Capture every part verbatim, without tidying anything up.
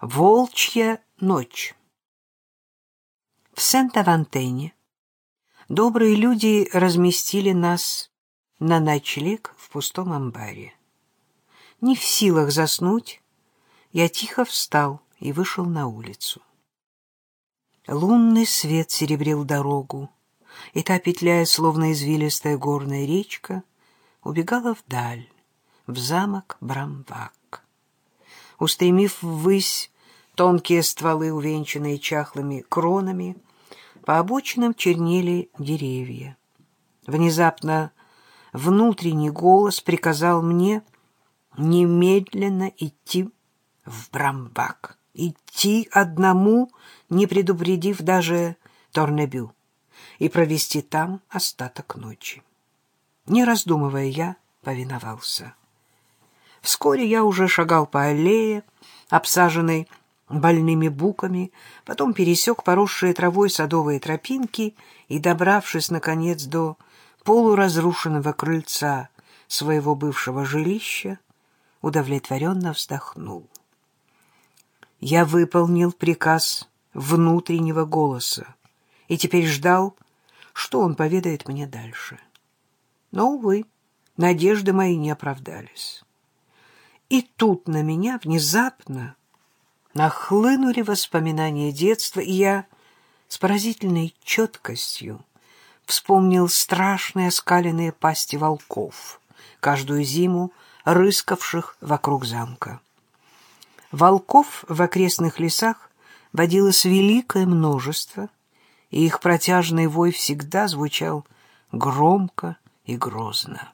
Волчья ночь. В Сент-Авантене добрые люди разместили нас на ночлег в пустом амбаре. Не в силах заснуть, я тихо встал и вышел на улицу. Лунный свет серебрил дорогу, и та, петляя, словно извилистая горная речка, убегала вдаль, в замок Брамвак. Устремив ввысь тонкие стволы, увенчанные чахлыми кронами, по обочинам чернели деревья. Внезапно внутренний голос приказал мне немедленно идти в Брамвак, идти одному, не предупредив даже Торнебю, и провести там остаток ночи. Не раздумывая, я повиновался. Вскоре я уже шагал по аллее, обсаженной больными буками, потом пересек поросшие травой садовые тропинки и, добравшись, наконец, до полуразрушенного крыльца своего бывшего жилища, удовлетворенно вздохнул. Я выполнил приказ внутреннего голоса и теперь ждал, что он поведает мне дальше. Но, увы, надежды мои не оправдались. И тут на меня внезапно нахлынули воспоминания детства, и я с поразительной четкостью вспомнил страшные оскаленные пасти волков, каждую зиму рыскавших вокруг замка. Волков в окрестных лесах водилось великое множество, и их протяжный вой всегда звучал громко и грозно.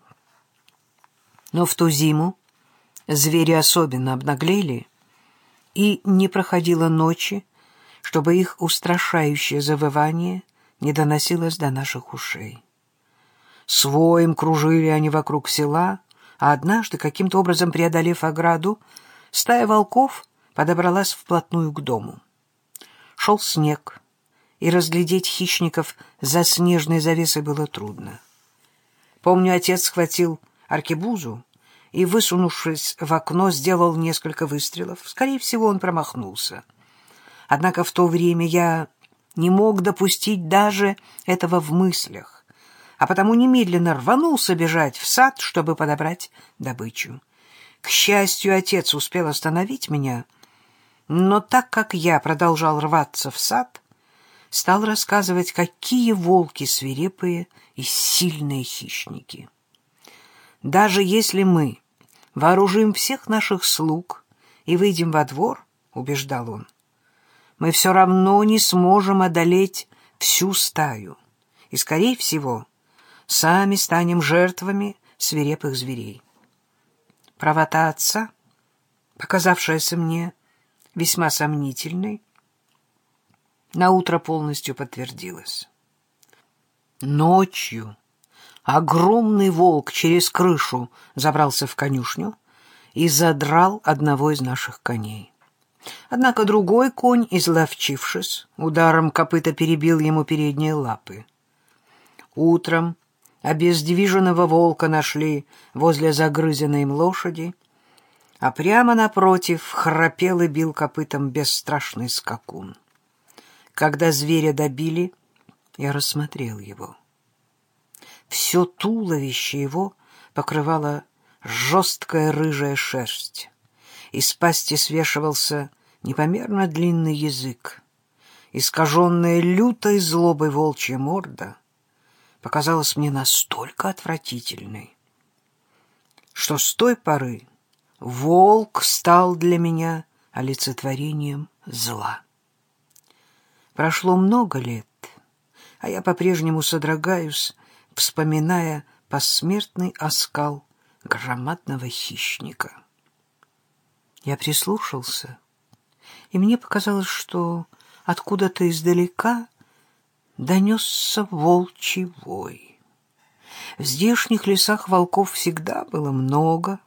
Но в ту зиму звери особенно обнаглели, и не проходило ночи, чтобы их устрашающее завывание не доносилось до наших ушей. С воем кружили они вокруг села, а однажды, каким-то образом преодолев ограду, стая волков подобралась вплотную к дому. Шел снег, и разглядеть хищников за снежной завесой было трудно. Помню, отец схватил аркебузу и, высунувшись в окно, сделал несколько выстрелов. Скорее всего, он промахнулся. Однако в то время я не мог допустить даже этого в мыслях, а потому немедленно рванулся бежать в сад, чтобы подобрать добычу. К счастью, отец успел остановить меня, но так как я продолжал рваться в сад, стал рассказывать, какие волки свирепые и сильные хищники. Даже если мы вооружим всех наших слуг и выйдем во двор, — убеждал он, — мы все равно не сможем одолеть всю стаю, и, скорее всего, сами станем жертвами свирепых зверей. Правота отца, показавшаяся мне весьма сомнительной, наутро полностью подтвердилась. Ночью огромный волк через крышу забрался в конюшню и задрал одного из наших коней. Однако другой конь, изловчившись, ударом копыта перебил ему передние лапы. Утром обездвиженного волка нашли возле загрызенной им лошади, а прямо напротив храпел и бил копытом бесстрашный скакун. Когда зверя добили, я рассмотрел его. Все туловище его покрывала жесткая рыжая шерсть. Из пасти свешивался непомерно длинный язык. Искаженная лютой злобой волчья морда показалась мне настолько отвратительной, что с той поры волк стал для меня олицетворением зла. Прошло много лет, а я по-прежнему содрогаюсь, вспоминая посмертный оскал громадного хищника. Я прислушался, и мне показалось, что откуда-то издалека донесся волчий вой. В здешних лесах волков всегда было много,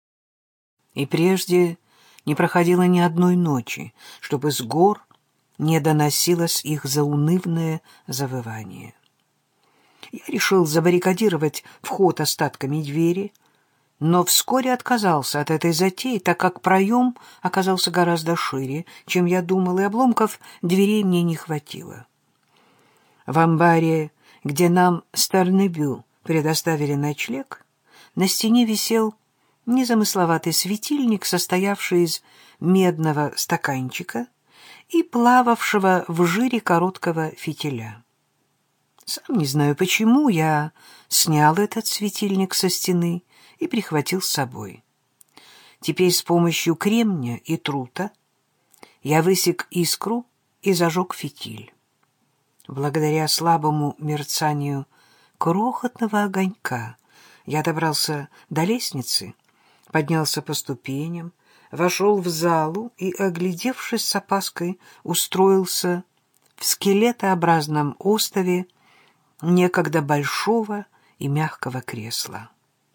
и прежде не проходило ни одной ночи, чтобы с гор не доносилось их заунывное завывание. Я решил забаррикадировать вход остатками двери, но вскоре отказался от этой затеи, так как проем оказался гораздо шире, чем я думал, и обломков дверей мне не хватило. В амбаре, где нам с Тарнебю предоставили ночлег, на стене висел незамысловатый светильник, состоявший из медного стаканчика и плававшего в жире короткого фитиля. Сам не знаю почему, я снял этот светильник со стены и прихватил с собой. Теперь с помощью кремня и трута я высек искру и зажег фитиль. Благодаря слабому мерцанию крохотного огонька я добрался до лестницы, поднялся по ступеням, вошел в залу и, оглядевшись с опаской, устроился в скелетообразном остове некогда большого и мягкого кресла.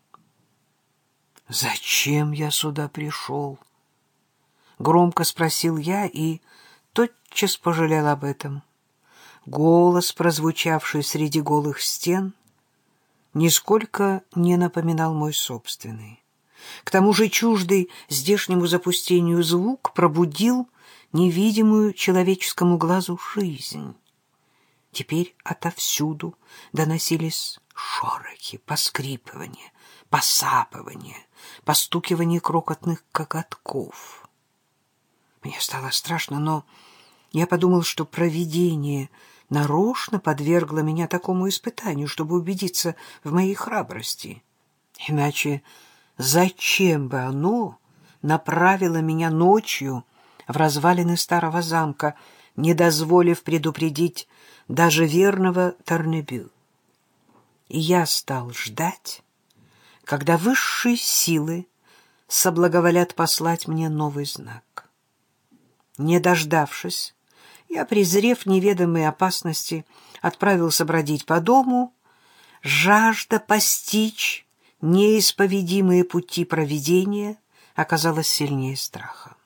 «Зачем я сюда пришел?» — громко спросил я и тотчас пожалел об этом. Голос, прозвучавший среди голых стен, нисколько не напоминал мой собственный. К тому же чуждый здешнему запустению звук пробудил невидимую человеческому глазу жизнь. Теперь отовсюду доносились шорохи, поскрипывания, посапывания, постукивание крокотных коготков. Мне стало страшно, но я подумал, что провидение нарочно подвергло меня такому испытанию, чтобы убедиться в моей храбрости. Иначе зачем бы оно направило меня ночью в развалины старого замка, не дозволив предупредить даже верного Тарнебю? И я стал ждать, когда высшие силы соблаговолят послать мне новый знак. Не дождавшись, я, презрев неведомые опасности, отправился бродить по дому, жажда постичь неисповедимые пути провидения оказалась сильнее страха.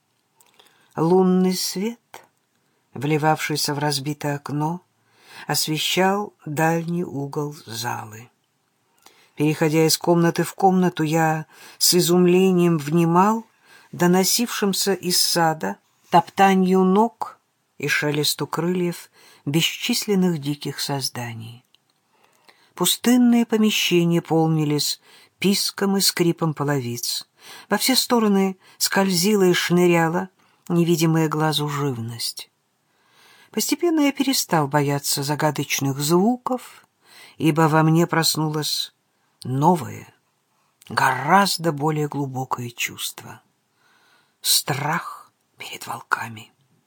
Лунный свет, вливавшийся в разбитое окно, освещал дальний угол залы. Переходя из комнаты в комнату, я с изумлением внимал доносившимся из сада топтанью ног и шелесту крыльев бесчисленных диких созданий. Пустынные помещения полнились писком и скрипом половиц. Во все стороны скользила и шныряла невидимая глазу живность. Постепенно я перестал бояться загадочных звуков, ибо во мне проснулось новое, гораздо более глубокое чувство — страх перед волками.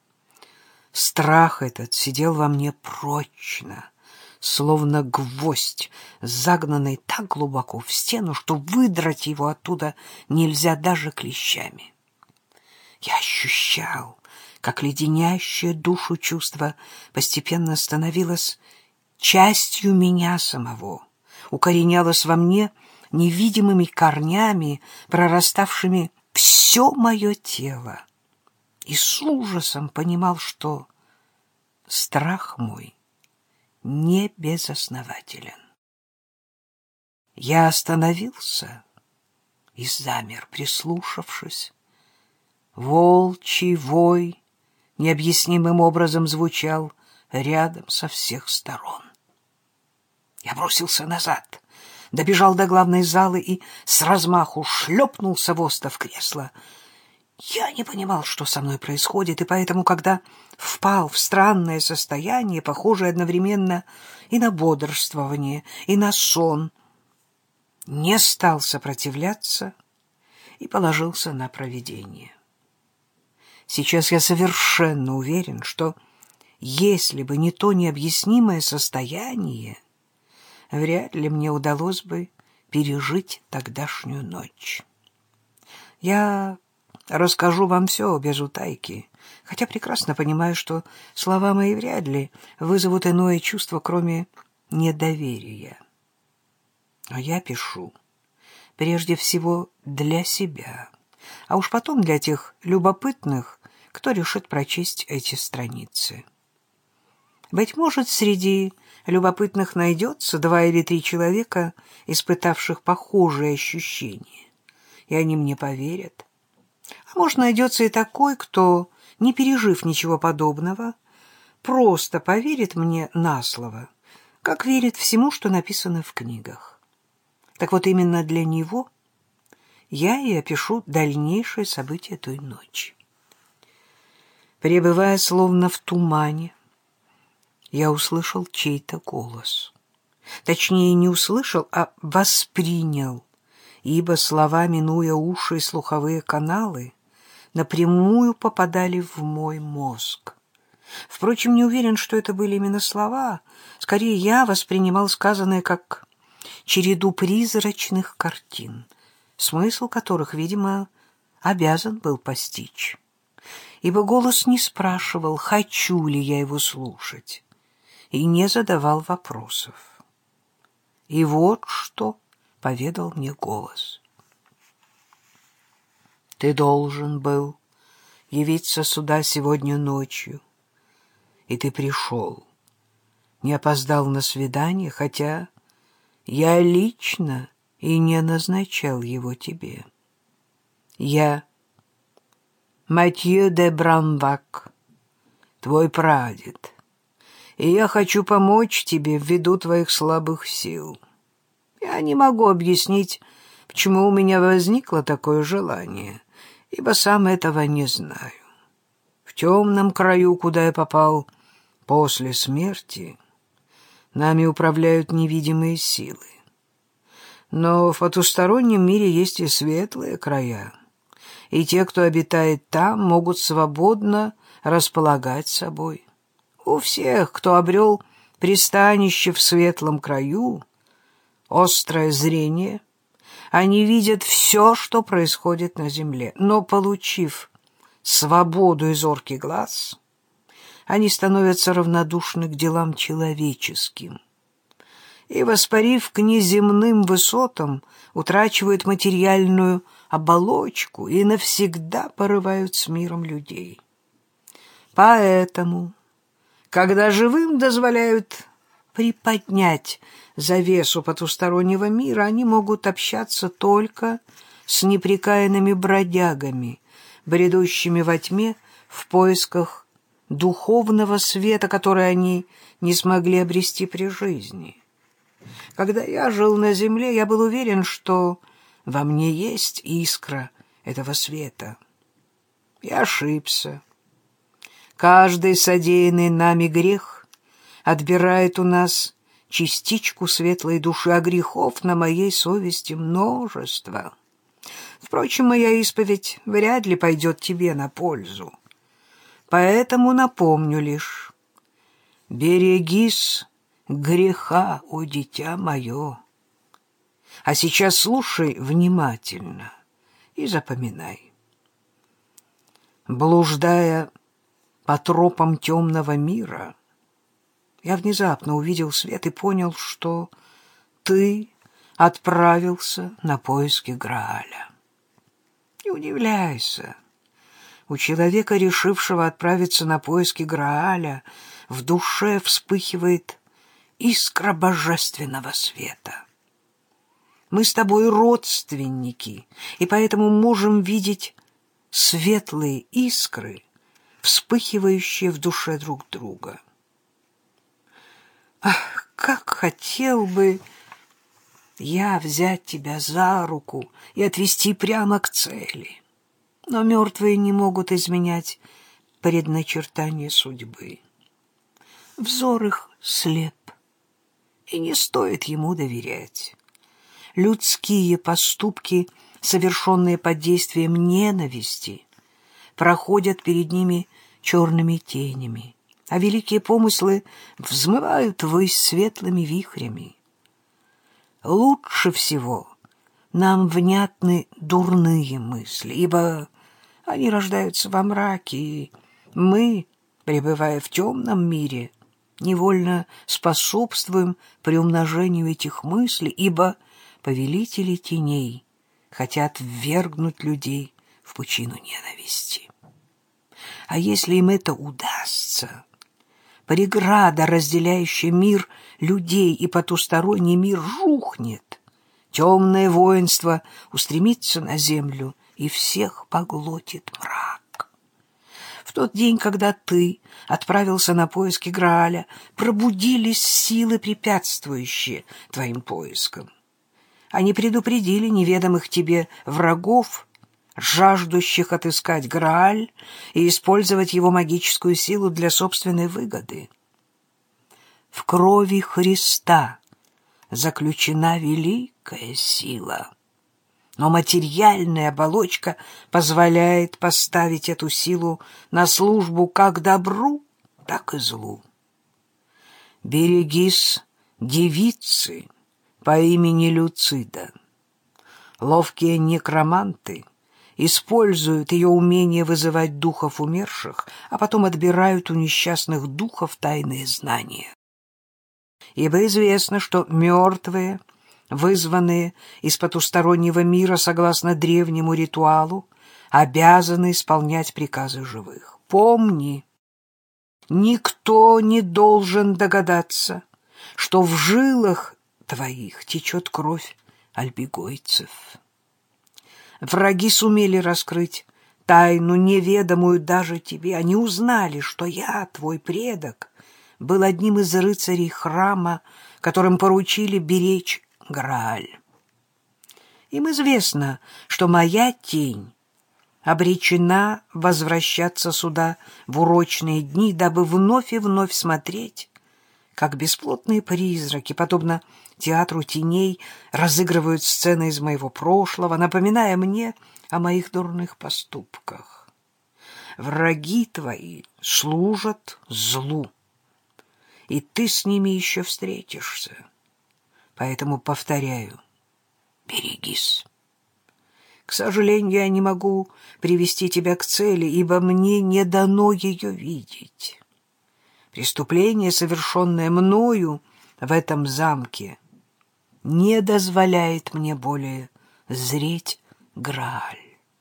Страх этот сидел во мне прочно, словно гвоздь, загнанный так глубоко в стену, что выдрать его оттуда нельзя даже клещами. Я ощущал, как леденящее душу чувство постепенно становилось частью меня самого, укоренялось во мне невидимыми корнями, прораставшими все мое тело. И с ужасом понимал, что страх мой не безоснователен. Я остановился и замер, прислушавшись. Волчий вой необъяснимым образом звучал рядом со всех сторон. Я бросился назад, добежал до главной залы и с размаху шлепнулся в остов кресла. Я не понимал, что со мной происходит, и поэтому, когда впал в странное состояние, похожее одновременно и на бодрствование, и на сон, не стал сопротивляться и положился на провидение. Сейчас я совершенно уверен, что если бы не то необъяснимое состояние, вряд ли мне удалось бы пережить тогдашнюю ночь. Я расскажу вам все без утайки, хотя прекрасно понимаю, что слова мои вряд ли вызовут иное чувство, кроме недоверия. Но я пишу прежде всего для себя, а уж потом для тех любопытных, кто решит прочесть эти страницы. Быть может, среди любопытных найдется два или три человека, испытавших похожие ощущения, и они мне поверят. А может, найдется и такой, кто, не пережив ничего подобного, просто поверит мне на слово, как верит всему, что написано в книгах. Так вот, именно для него я и опишу дальнейшие события той ночи. Пребывая словно в тумане, я услышал чей-то голос. Точнее, не услышал, а воспринял, ибо слова, минуя уши и слуховые каналы, напрямую попадали в мой мозг. Впрочем, не уверен, что это были именно слова. Скорее, я воспринимал сказанное как череду призрачных картин, смысл которых, видимо, обязан был постичь. Ибо голос не спрашивал, хочу ли я его слушать, и не задавал вопросов. И вот что поведал мне голос. Ты должен был явиться сюда сегодня ночью, и ты пришел, не опоздал на свидание, хотя я лично и не назначал его тебе. Я Матье де Брамвак, твой прадед, и я хочу помочь тебе ввиду твоих слабых сил. Я не могу объяснить, почему у меня возникло такое желание, ибо сам этого не знаю. В темном краю, куда я попал после смерти, нами управляют невидимые силы. Но в потустороннем мире есть и светлые края, и те, кто обитает там, могут свободно располагать собой. У всех, кто обрел пристанище в светлом краю, острое зрение, они видят все, что происходит на земле, но, получив свободу и зоркий глаз, они становятся равнодушны к делам человеческим и, воспарив к неземным высотам, утрачивают материальную оболочку и навсегда порывают с миром людей. Поэтому, когда живым дозволяют приподнять завесу потустороннего мира, они могут общаться только с непрекаянными бродягами, бредущими во тьме в поисках духовного света, который они не смогли обрести при жизни. Когда я жил на земле, я был уверен, что во мне есть искра этого света. Я ошибся. Каждый содеянный нами грех отбирает у нас частичку светлой души, а грехов на моей совести множество. Впрочем, моя исповедь вряд ли пойдет тебе на пользу. Поэтому напомню лишь: берегись греха, о дитя мое. А сейчас слушай внимательно и запоминай. Блуждая по тропам темного мира, я внезапно увидел свет и понял, что ты отправился на поиски Грааля. Не удивляйся. У человека, решившего отправиться на поиски Грааля, в душе вспыхивает искра божественного света. Мы с тобой родственники, и поэтому можем видеть светлые искры, вспыхивающие в душе друг друга. Ах, как хотел бы я взять тебя за руку и отвести прямо к цели. Но мертвые не могут изменять предначертания судьбы. Взор их слеп, и не стоит ему доверять. Людские поступки, совершенные под действием ненависти, проходят перед ними черными тенями, а великие помыслы взмывают ввысь светлыми вихрями. Лучше всего нам внятны дурные мысли, ибо они рождаются во мраке, и мы, пребывая в темном мире, невольно способствуем приумножению этих мыслей, ибо повелители теней хотят ввергнуть людей в пучину ненависти. А если им это удастся, преграда, разделяющая мир людей и потусторонний мир, рухнет. Темное воинство устремится на землю и всех поглотит мрак. В тот день, когда ты отправился на поиски Грааля, пробудились силы, препятствующие твоим поискам. Они предупредили неведомых тебе врагов, жаждущих отыскать Грааль и использовать его магическую силу для собственной выгоды. В крови Христа заключена великая сила, но материальная оболочка позволяет поставить эту силу на службу как добру, так и злу. Берегись девицы по имени Люцида. Ловкие некроманты используют ее умение вызывать духов умерших, а потом отбирают у несчастных духов тайные знания. Ибо известно, что мертвые, вызванные из потустороннего мира согласно древнему ритуалу, обязаны исполнять приказы живых. Помни, никто не должен догадаться, что в жилах твоих течет кровь альбегойцев. Враги сумели раскрыть тайну, неведомую даже тебе. Они узнали, что я, твой предок, был одним из рыцарей храма, которым поручили беречь Грааль. Им известно, что моя тень обречена возвращаться сюда в урочные дни, дабы вновь и вновь смотреть, как бесплотные призраки, подобно театру теней, разыгрывают сцены из моего прошлого, напоминая мне о моих дурных поступках. Враги твои служат злу, и ты с ними еще встретишься. Поэтому повторяю, берегись. К сожалению, я не могу привести тебя к цели, ибо мне не дано ее видеть. Преступление, совершенное мною в этом замке, не дозволяет мне более зреть Грааль.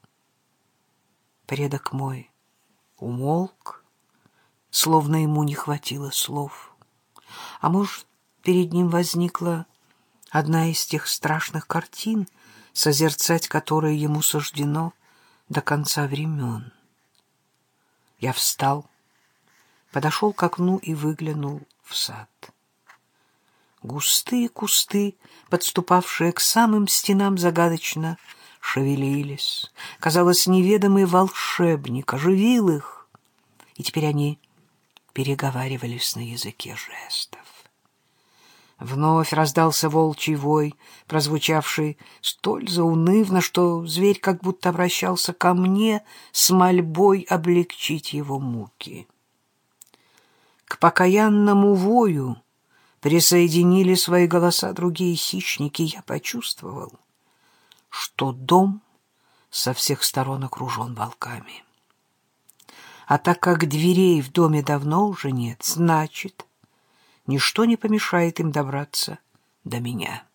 Предок мой умолк, словно ему не хватило слов. А может, перед ним возникла одна из тех страшных картин, созерцать которые ему суждено до конца времен. Я встал, подошел к окну и выглянул в сад. Густые кусты, подступавшие к самым стенам, загадочно шевелились. Казалось, неведомый волшебник оживил их, и теперь они переговаривались на языке жестов. Вновь раздался волчий вой, прозвучавший столь заунывно, что зверь как будто обращался ко мне с мольбой облегчить его муки. К покаянному вою присоединили свои голоса другие хищники. Я почувствовал, что дом со всех сторон окружен волками. А так как дверей в доме давно уже нет, значит, ничто не помешает им добраться до меня.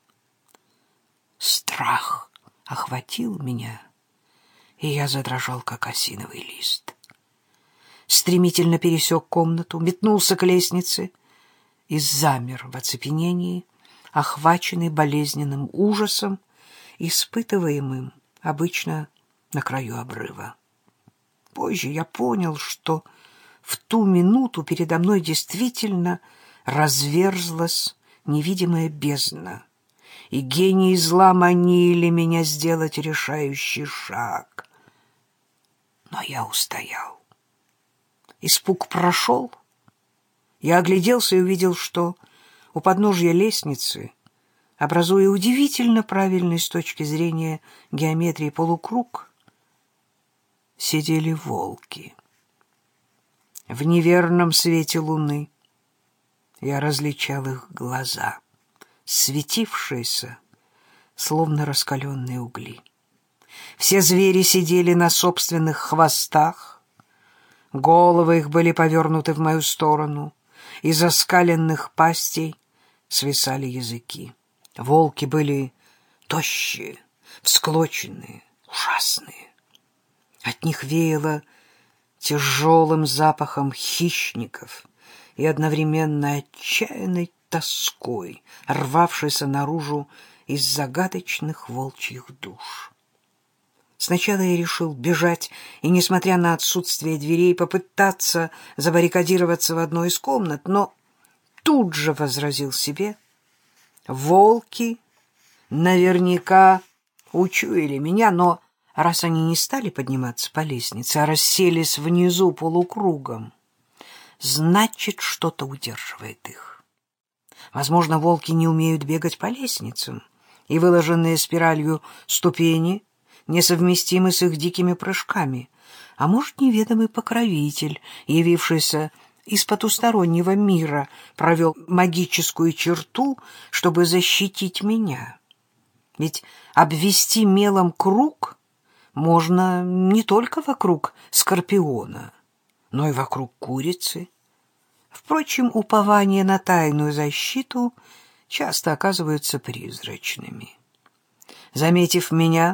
Страх охватил меня, и я задрожал, как осиновый лист. Стремительно пересек комнату, метнулся к лестнице и замер в оцепенении, охваченный болезненным ужасом, испытываемым обычно на краю обрыва. Позже я понял, что в ту минуту передо мной действительно разверзлась невидимая бездна, и гении зла манили меня сделать решающий шаг. Но я устоял. Испуг прошел. Я огляделся и увидел, что у подножья лестницы, образуя удивительно правильный с точки зрения геометрии полукруг, сидели волки. В неверном свете луны я различал их глаза, светившиеся, словно раскаленные угли. Все звери сидели на собственных хвостах, головы их были повернуты в мою сторону, из оскаленных пастей свисали языки. Волки были тощие, всклоченные, ужасные. От них веяло тяжелым запахом хищников, и одновременно отчаянной тоской, рвавшейся наружу из загадочных волчьих душ. Сначала я решил бежать и, несмотря на отсутствие дверей, попытаться забаррикадироваться в одной из комнат, но тут же возразил себе: волки наверняка учуяли меня, но раз они не стали подниматься по лестнице, а расселись внизу полукругом, значит, что-то удерживает их. Возможно, волки не умеют бегать по лестницам, и выложенные спиралью ступени несовместимы с их дикими прыжками, а может, неведомый покровитель, явившийся из потустороннего мира, провел магическую черту, чтобы защитить меня. Ведь обвести мелом круг можно не только вокруг скорпиона, но и вокруг курицы. Впрочем, упования на тайную защиту часто оказываются призрачными. Заметив меня,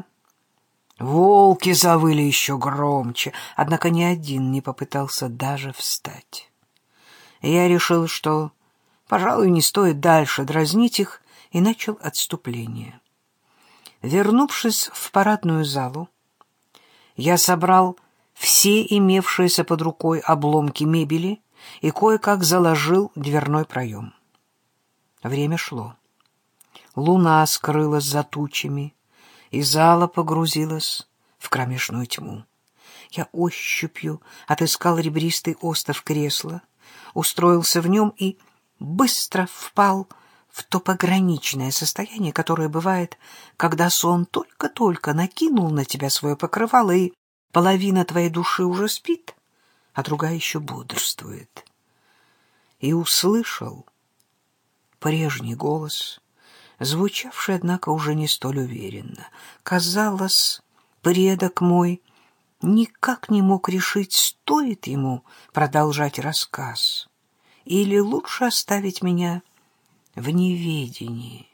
волки завыли еще громче, однако ни один не попытался даже встать. Я решил, что, пожалуй, не стоит дальше дразнить их, и начал отступление. Вернувшись в парадную залу, я собрал все имевшиеся под рукой обломки мебели и кое-как заложил дверной проем. Время шло. Луна скрылась за тучами, и зала погрузилась в кромешную тьму. Я ощупью отыскал ребристый остов кресла, устроился в нем и быстро впал в то пограничное состояние, которое бывает, когда сон только-только накинул на тебя свое покрывало, и половина твоей души уже спит, а другая еще бодрствует. И услышал прежний голос, звучавший, однако, уже не столь уверенно. Казалось, предок мой никак не мог решить, стоит ему продолжать рассказ или лучше оставить меня в неведении.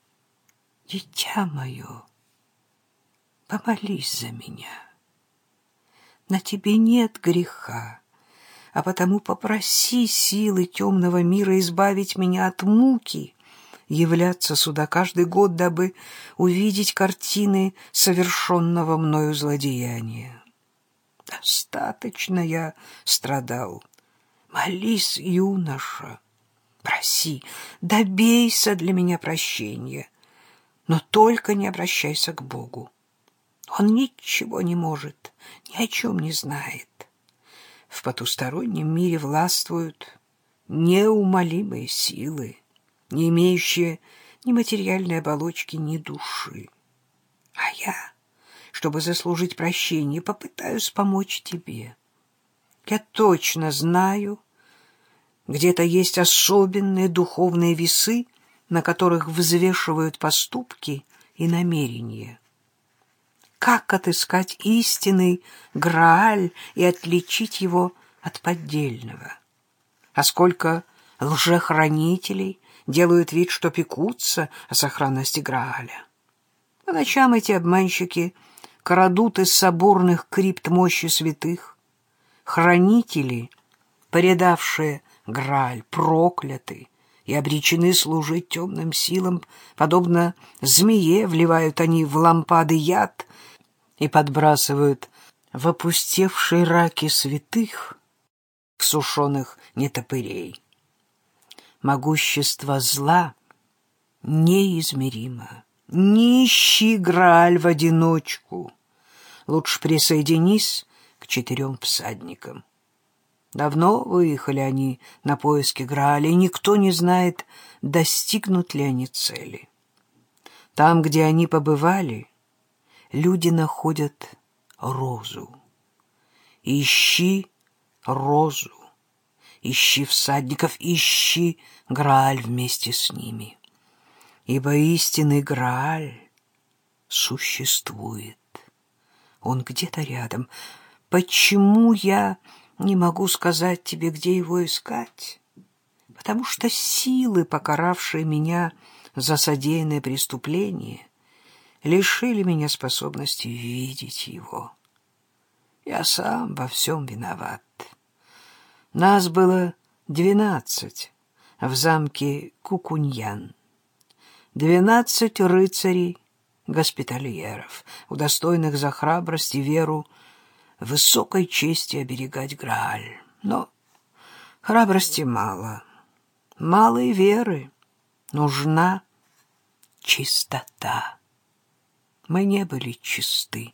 Дитя мое, помолись за меня. На тебе нет греха, а потому попроси силы темного мира избавить меня от муки, являться сюда каждый год, дабы увидеть картины совершенного мною злодеяния. Достаточно я страдал. Молись, юноша, проси, добейся для меня прощения, но только не обращайся к Богу. Он ничего не может, ни о чем не знает. В потустороннем мире властвуют неумолимые силы, не имеющие ни материальной оболочки, ни души. А я, чтобы заслужить прощение, попытаюсь помочь тебе. Я точно знаю, где-то есть особенные духовные весы, на которых взвешивают поступки и намерения. Как отыскать истинный Грааль и отличить его от поддельного? А сколько лжехранителей делают вид, что пекутся о сохранности Грааля. По ночам эти обманщики крадут из соборных крипт мощи святых. Хранители, предавшие Грааль, прокляты и обречены служить темным силам, подобно змее вливают они в лампады яд и подбрасывают в опустевшие раки святых сушеных нетопырей. Могущество зла неизмеримо. Не ищи Грааль в одиночку. Лучше присоединись к четырем всадникам. Давно выехали они на поиски Грааля, и никто не знает, достигнут ли они цели. Там, где они побывали, люди находят розу. Ищи розу, ищи всадников, ищи Грааль вместе с ними. Ибо истинный Грааль существует. Он где-то рядом. Почему я не могу сказать тебе, где его искать? Потому что силы, покаравшие меня за содеянное преступление, лишили меня способности видеть его. Я сам во всем виноват. Нас было Двенадцать в замке Кукуньян. Двенадцать рыцарей-госпитальеров, удостоенных за храбрость и веру высокой чести оберегать Грааль. Но храбрости мало, мало и веры. Нужна чистота. Мы не были чисты.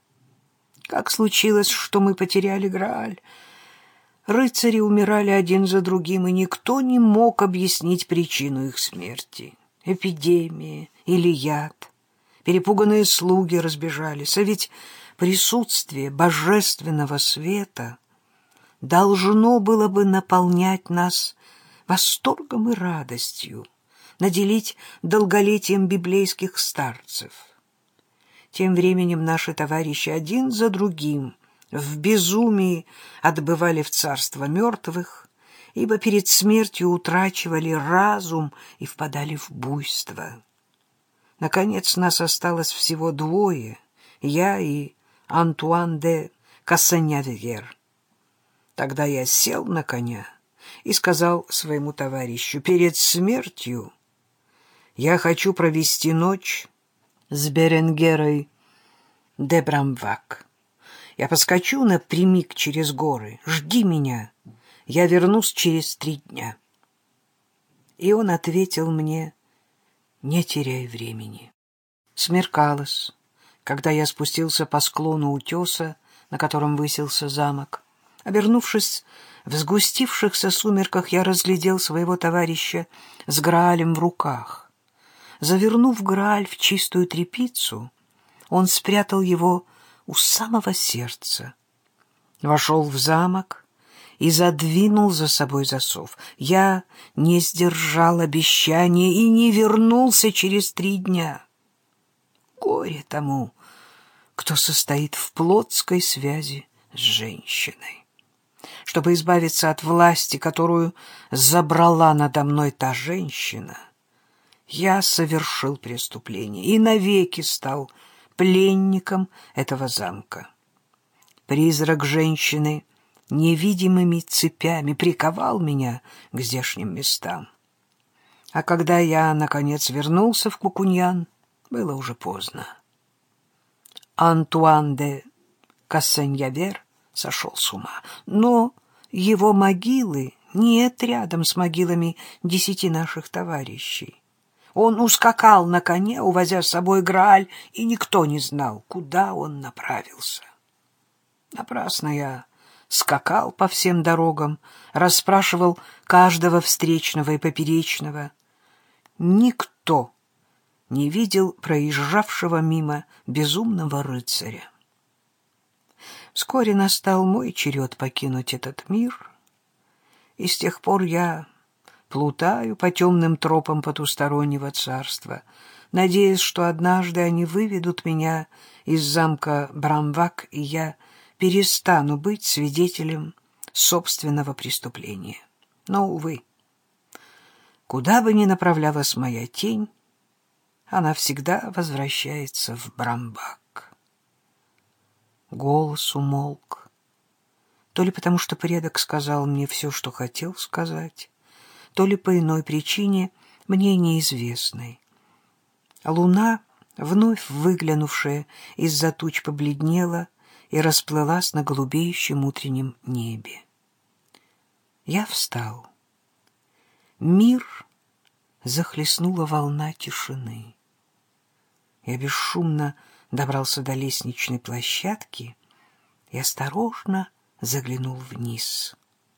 Как случилось, что мы потеряли Грааль? Рыцари умирали один за другим, и никто не мог объяснить причину их смерти. Эпидемия или яд. Перепуганные слуги разбежались, а ведь присутствие божественного света должно было бы наполнять нас восторгом и радостью, наделить долголетием библейских старцев. Тем временем наши товарищи один за другим в безумии отбывали в царство мертвых, ибо перед смертью утрачивали разум и впадали в буйство. Наконец нас осталось всего двое, я и Антуан де Кассаньявер. Тогда я сел на коня и сказал своему товарищу: перед смертью я хочу провести ночь с Беренгерой де Брамвак. Я поскочу напрямик через горы. Жди меня. Я вернусь через три дня. И он ответил мне: не теряй времени. Смеркалось, когда я спустился по склону утеса, на котором высился замок. Обернувшись в сгустившихся сумерках, я разглядел своего товарища с Граалем в руках. Завернув Грааль в чистую тряпицу, он спрятал его у самого сердца, вошел в замок и задвинул за собой засов. Я не сдержал обещания и не вернулся через три дня. Горе тому, кто состоит в плотской связи с женщиной. Чтобы избавиться от власти, которую забрала надо мной та женщина, я совершил преступление и навеки стал пленником этого замка. Призрак женщины невидимыми цепями приковал меня к здешним местам. А когда я, наконец, вернулся в Кукуньян, было уже поздно. Антуан де Кассаньявер сошел с ума, но его могилы нет рядом с могилами десяти наших товарищей. Он ускакал на коне, увозя с собой Грааль, и никто не знал, куда он направился. Напрасно я скакал по всем дорогам, расспрашивал каждого встречного и поперечного. Никто не видел проезжавшего мимо безумного рыцаря. Вскоре настал мой черед покинуть этот мир, и с тех пор я плутаю по темным тропам потустороннего царства, надеясь, что однажды они выведут меня из замка Брамвак, и я перестану быть свидетелем собственного преступления. Но, увы, куда бы ни направлялась моя тень, она всегда возвращается в Брамвак. Голос умолк, то ли потому, что предок сказал мне все, что хотел сказать, то ли по иной причине, мне неизвестной. Луна, вновь выглянувшая из-за туч, побледнела и расплылась на голубеющем утреннем небе. Я встал. Мир захлестнула волна тишины. Я бесшумно добрался до лестничной площадки и осторожно заглянул вниз.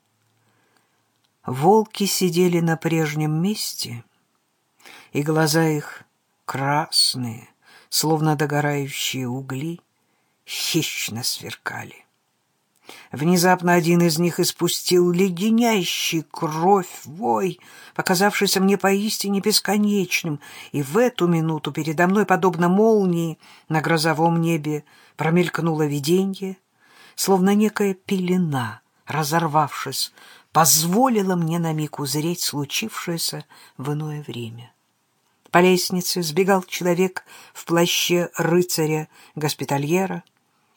Волки сидели на прежнем месте, и глаза их, красные, словно догорающие угли, хищно сверкали. Внезапно один из них испустил леденящий кровь вой, показавшийся мне поистине бесконечным, и в эту минуту передо мной, подобно молнии на грозовом небе, промелькнуло виденье, словно некая пелена, разорвавшись, позволила мне на миг узреть случившееся в иное время. По лестнице сбегал человек в плаще рыцаря-госпитальера.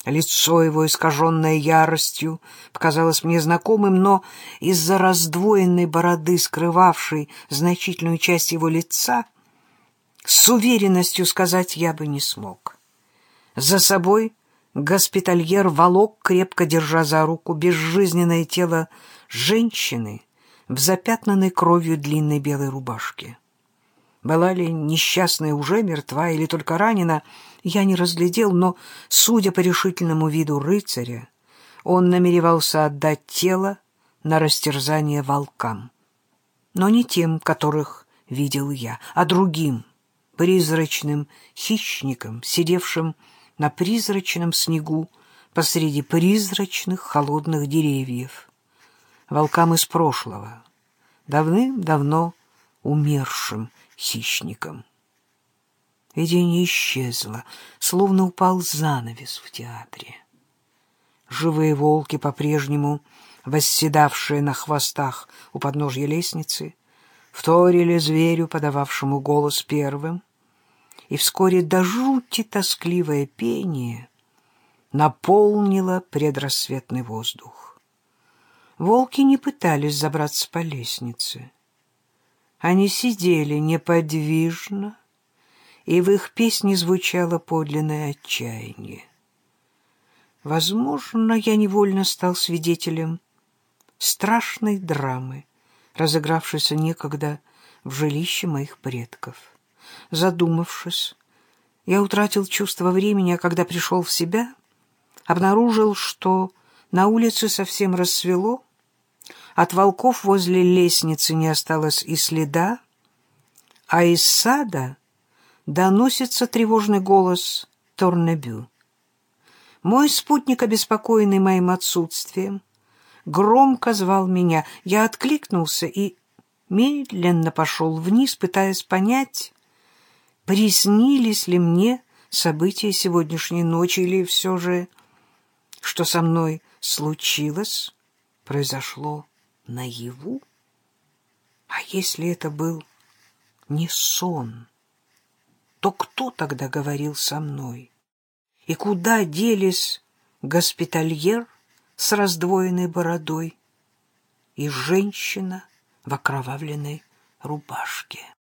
Лицо его, искаженное яростью, показалось мне знакомым, но из-за раздвоенной бороды, скрывавшей значительную часть его лица, с уверенностью сказать я бы не смог. За собой госпитальер волок, крепко держа за руку, безжизненное тело женщины в запятнанной кровью длинной белой рубашке. Была ли несчастная уже мертва или только ранена, я не разглядел, но, судя по решительному виду рыцаря, он намеревался отдать тело на растерзание волкам. Но не тем, которых видел я, а другим, призрачным хищникам, сидевшим на призрачном снегу посреди призрачных холодных деревьев. Волкам из прошлого, давным-давно умершим хищникам. Видение исчезло, словно упал занавес в театре. Живые волки, по-прежнему восседавшие на хвостах у подножья лестницы, вторили зверю, подававшему голос первым, и вскоре до жути тоскливое пение наполнило предрассветный воздух. Волки не пытались забраться по лестнице. Они сидели неподвижно, и в их песне звучало подлинное отчаяние. Возможно, я невольно стал свидетелем страшной драмы, разыгравшейся некогда в жилище моих предков. Задумавшись, я утратил чувство времени, а когда пришел в себя, обнаружил, что на улице совсем рассвело, от волков возле лестницы не осталось и следа, а из сада доносится тревожный голос Торнебю. Мой спутник, обеспокоенный моим отсутствием, громко звал меня. Я откликнулся и медленно пошел вниз, пытаясь понять, приснились ли мне события сегодняшней ночи, или все же, что со мной случилось, произошло наяву. А если это был не сон, то кто тогда говорил со мной? И куда делись госпитальер с раздвоенной бородой и женщина в окровавленной рубашке?